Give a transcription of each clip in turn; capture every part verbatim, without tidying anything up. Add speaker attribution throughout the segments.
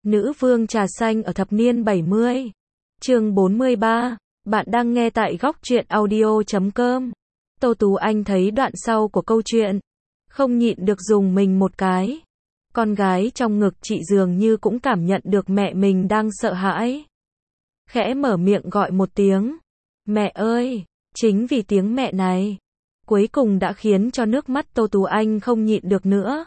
Speaker 1: Nữ vương trà xanh ở thập niên bảy mươi. Chương bốn mươi ba. Bạn đang nghe tại góc truyện audio chấm com. Tô Tú Anh thấy đoạn sau của câu chuyện, không nhịn được dùng mình một cái. Con gái trong ngực chị dường như cũng cảm nhận được mẹ mình đang sợ hãi. Khẽ mở miệng gọi một tiếng. Mẹ ơi! Chính vì tiếng mẹ này, cuối cùng đã khiến cho nước mắt Tô Tú Anh không nhịn được nữa.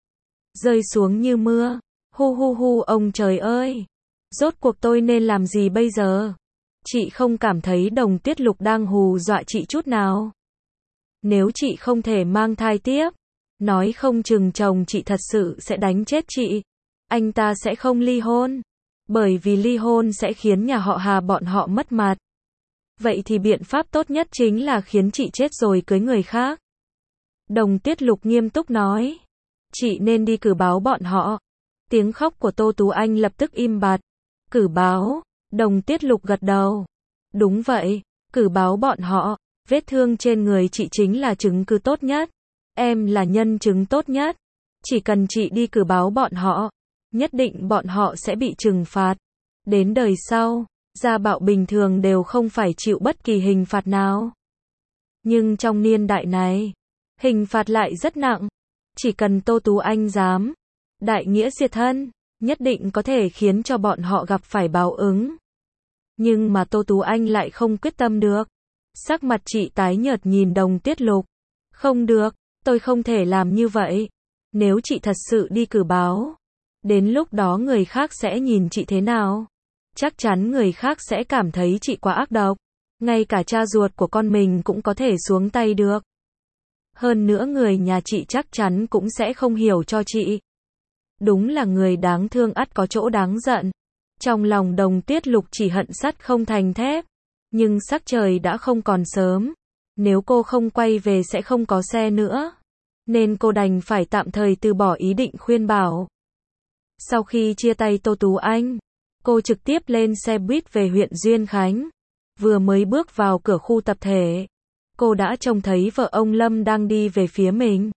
Speaker 1: Rơi xuống như mưa. Hu hu hu ông trời ơi! Rốt cuộc tôi nên làm gì bây giờ? Chị không cảm thấy Đồng Tiết Lục đang hù dọa chị chút nào. Nếu chị không thể mang thai tiếp, nói không chừng chồng chị thật sự sẽ đánh chết chị. Anh ta sẽ không ly hôn. Bởi vì ly hôn sẽ khiến nhà họ Hà bọn họ mất mặt. Vậy thì biện pháp tốt nhất chính là khiến chị chết rồi cưới người khác. Đồng Tiết Lục nghiêm túc nói. Chị nên đi cử báo bọn họ. Tiếng khóc của Tô Tú Anh lập tức im bặt. Cử báo? Đồng Tiết Lục gật đầu. Đúng vậy, cử báo bọn họ. Vết thương trên người chị chính là chứng cứ tốt nhất. Em là nhân chứng tốt nhất. Chỉ cần chị đi cử báo bọn họ, nhất định bọn họ sẽ bị trừng phạt. Đến đời sau, gia bạo bình thường đều không phải chịu bất kỳ hình phạt nào. Nhưng trong niên đại này, hình phạt lại rất nặng. Chỉ cần Tô Tú Anh dám đại nghĩa diệt thân, nhất định có thể khiến cho bọn họ gặp phải báo ứng. Nhưng mà Tô Tú Anh lại không quyết tâm được. Sắc mặt chị tái nhợt nhìn Đồng Tiết Lục. Không được, tôi không thể làm như vậy. Nếu chị thật sự đi cử báo, đến lúc đó người khác sẽ nhìn chị thế nào? Chắc chắn người khác sẽ cảm thấy chị quá ác độc. Ngay cả cha ruột của con mình cũng có thể xuống tay được. Hơn nữa người nhà chị chắc chắn cũng sẽ không hiểu cho chị. Đúng là người đáng thương ắt có chỗ đáng giận. Trong lòng Đồng Tiết Lục chỉ hận sắt không thành thép. Nhưng sắc trời đã không còn sớm. Nếu cô không quay về sẽ không có xe nữa. Nên cô đành phải tạm thời từ bỏ ý định khuyên bảo. Sau khi chia tay Tô Tú Anh, cô trực tiếp lên xe buýt về huyện Duyên Khánh. Vừa mới bước vào cửa khu tập thể, cô đã trông thấy vợ ông Lâm đang đi về phía mình.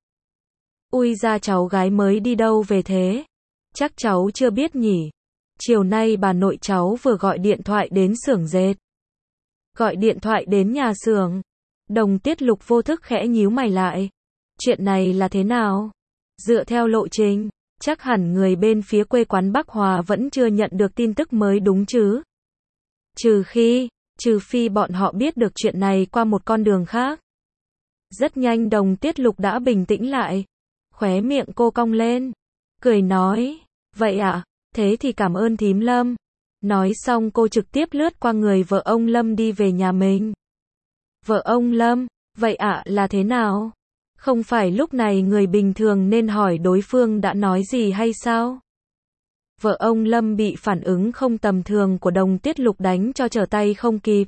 Speaker 1: Ui ra cháu gái mới đi đâu về thế? Chắc cháu chưa biết nhỉ? Chiều nay bà nội cháu vừa gọi điện thoại đến xưởng dệt. Gọi điện thoại đến nhà xưởng. Đồng Tiết Lục vô thức khẽ nhíu mày lại. Chuyện này là thế nào? Dựa theo lộ trình, chắc hẳn người bên phía quê quán Bắc Hòa vẫn chưa nhận được tin tức mới đúng chứ? Trừ khi, trừ phi bọn họ biết được chuyện này qua một con đường khác. Rất nhanh Đồng Tiết Lục đã bình tĩnh lại. Khóe miệng cô cong lên. Cười nói. Vậy ạ, thế thì cảm ơn thím Lâm. Nói xong cô trực tiếp lướt qua người vợ ông Lâm đi về nhà mình. Vợ ông Lâm, vậy ạ là thế nào? Không phải lúc này người bình thường nên hỏi đối phương đã nói gì hay sao? Vợ ông Lâm bị phản ứng không tầm thường của Đồng Tiết Lục đánh cho trở tay không kịp.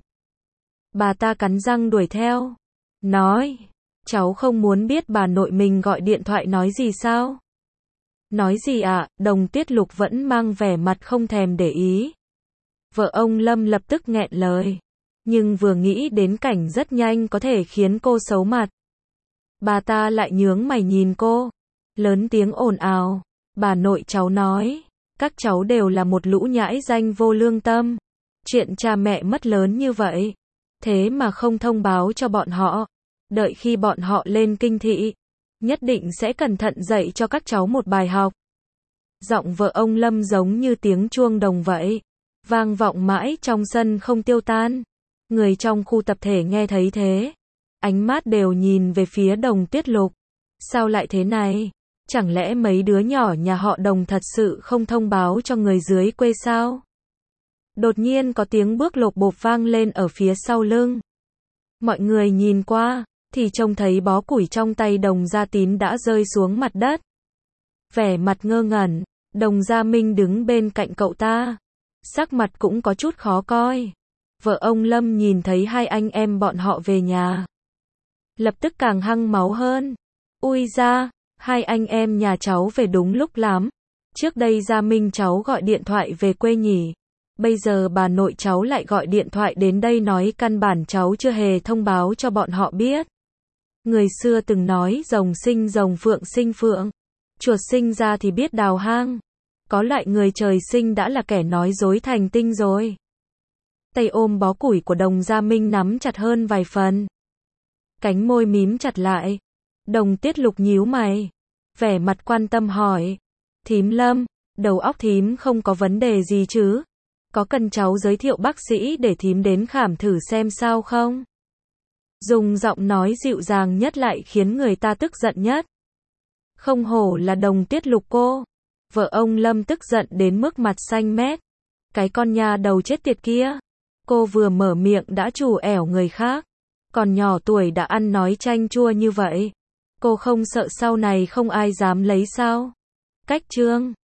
Speaker 1: Bà ta cắn răng đuổi theo. Nói, cháu không muốn biết bà nội mình gọi điện thoại nói gì sao? Nói gì ạ? Đồng Tiết Lục vẫn mang vẻ mặt không thèm để ý. Vợ ông Lâm lập tức nghẹn lời. Nhưng vừa nghĩ đến cảnh rất nhanh có thể khiến cô xấu mặt, bà ta lại nhướng mày nhìn cô. Lớn tiếng ồn ào. Bà nội cháu nói, các cháu đều là một lũ nhãi danh vô lương tâm. Chuyện cha mẹ mất lớn như vậy, thế mà không thông báo cho bọn họ. Đợi khi bọn họ lên kinh thị, nhất định sẽ cẩn thận dạy cho các cháu một bài học. Giọng vợ ông Lâm giống như tiếng chuông đồng vậy, vang vọng mãi trong sân không tiêu tan. Người trong khu tập thể nghe thấy thế, ánh mắt đều nhìn về phía Đồng Tiết Lục. Sao lại thế này? Chẳng lẽ mấy đứa nhỏ nhà họ Đồng thật sự không thông báo cho người dưới quê sao? Đột nhiên có tiếng bước lộp bộp vang lên ở phía sau lưng. Mọi người nhìn qua, thì trông thấy bó củi trong tay Đồng Gia Tín đã rơi xuống mặt đất. Vẻ mặt ngơ ngẩn, Đồng Gia Minh đứng bên cạnh cậu ta. Sắc mặt cũng có chút khó coi. Vợ ông Lâm nhìn thấy hai anh em bọn họ về nhà, lập tức càng hăng máu hơn. Ui ra, hai anh em nhà cháu về đúng lúc lắm. Trước đây Gia Minh cháu gọi điện thoại về quê nhỉ. Bây giờ bà nội cháu lại gọi điện thoại đến đây nói căn bản cháu chưa hề thông báo cho bọn họ biết. Người xưa từng nói rồng sinh rồng phượng sinh phượng. Chuột sinh ra thì biết đào hang. Có loại người trời sinh đã là kẻ nói dối thành tinh rồi. Tay ôm bó củi của Đồng Gia Minh nắm chặt hơn vài phần. Cánh môi mím chặt lại. Đồng Tiết Lục nhíu mày. Vẻ mặt quan tâm hỏi. Thím Lâm, đầu óc thím không có vấn đề gì chứ? Có cần cháu giới thiệu bác sĩ để thím đến khám thử xem sao không? Dùng giọng nói dịu dàng nhất lại khiến người ta tức giận nhất. Không hổ là Đồng Tiết Lục cô. Vợ ông Lâm tức giận đến mức mặt xanh mét. Cái con nhà đầu chết tiệt kia. Cô vừa mở miệng đã trù ẻo người khác. Còn nhỏ tuổi đã ăn nói chanh chua như vậy. Cô không sợ sau này không ai dám lấy sao? Cách chương